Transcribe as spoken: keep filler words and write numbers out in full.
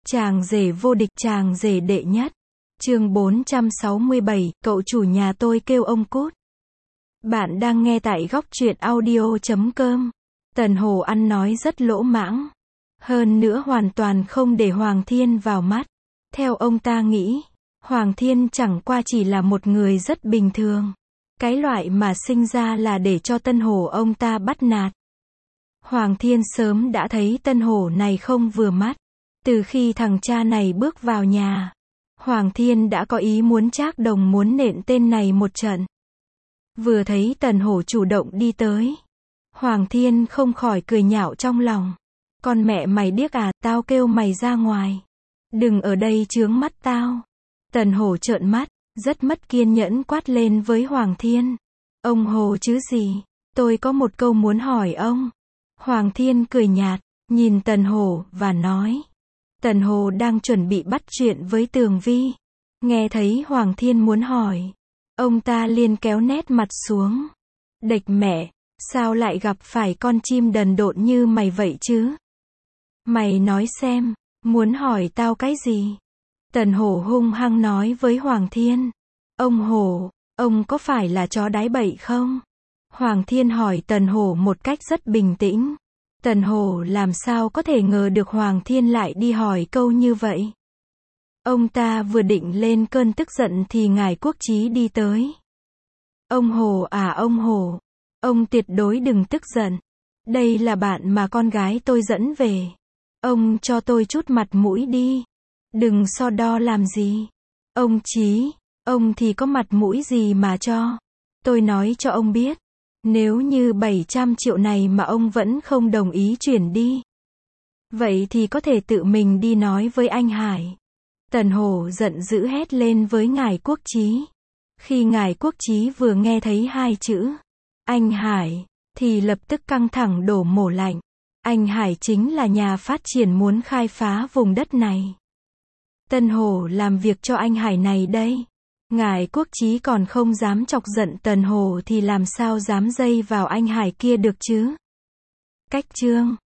Chàng rể vô địch, chàng rể đệ nhất. Chương bốn trăm sáu mươi bảy, cậu chủ nhà tôi kêu ông cút. Bạn đang nghe tại góc truyện audio chấm com. Tần Hổ ăn nói rất lỗ mãng. Hơn nữa hoàn toàn không để Hoàng Thiên vào mắt. Theo ông ta nghĩ, Hoàng Thiên chẳng qua chỉ là một người rất bình thường. Cái loại mà sinh ra là để cho Tân Hổ ông ta bắt nạt. Hoàng Thiên sớm đã thấy Tân Hổ này không vừa mắt. Từ khi thằng cha này bước vào nhà, Hoàng Thiên đã có ý muốn trác đồng muốn nện tên này một trận. Vừa thấy Tần Hổ chủ động đi tới, Hoàng Thiên không khỏi cười nhạo trong lòng. Con mẹ mày điếc à, tao kêu mày ra ngoài. Đừng ở đây chướng mắt tao. Tần Hổ trợn mắt, rất mất kiên nhẫn quát lên với Hoàng Thiên. Ông Hồ chứ gì, tôi có một câu muốn hỏi ông. Hoàng Thiên cười nhạt, nhìn Tần Hổ, và nói. Tần Hổ đang chuẩn bị bắt chuyện với Tường Vi. Nghe thấy Hoàng Thiên muốn hỏi, ông ta liền kéo nét mặt xuống. Đệch mẹ, sao lại gặp phải con chim đần độn như mày vậy chứ? Mày nói xem, muốn hỏi tao cái gì? Tần Hổ hung hăng nói với Hoàng Thiên. Ông Hổ, ông có phải là chó đái bậy không? Hoàng Thiên hỏi Tần Hổ một cách rất bình tĩnh. Tần Hổ làm sao có thể ngờ được Hoàng Thiên lại đi hỏi câu như vậy. Ông ta vừa định lên cơn tức giận thì ngài Quốc Chí đi tới. Ông Hổ à ông Hổ, ông tuyệt đối đừng tức giận. Đây là bạn mà con gái tôi dẫn về. Ông cho tôi chút mặt mũi đi. Đừng so đo làm gì. Ông Chí, ông thì có mặt mũi gì mà cho. Tôi nói cho ông biết. Nếu như bảy trăm triệu này mà ông vẫn không đồng ý chuyển đi, vậy thì có thể tự mình đi nói với anh Hải. Tần Hổ giận dữ hét lên với ngài Quốc Chí. Khi ngài Quốc Chí vừa nghe thấy hai chữ anh Hải, thì lập tức căng thẳng đổ mồ lạnh. Anh Hải chính là nhà phát triển muốn khai phá vùng đất này. Tần Hổ làm việc cho anh Hải này đây. Ngài Quốc Chí còn không dám chọc giận Tần Hổ thì làm sao dám dây vào anh Hải kia được chứ? Cách chương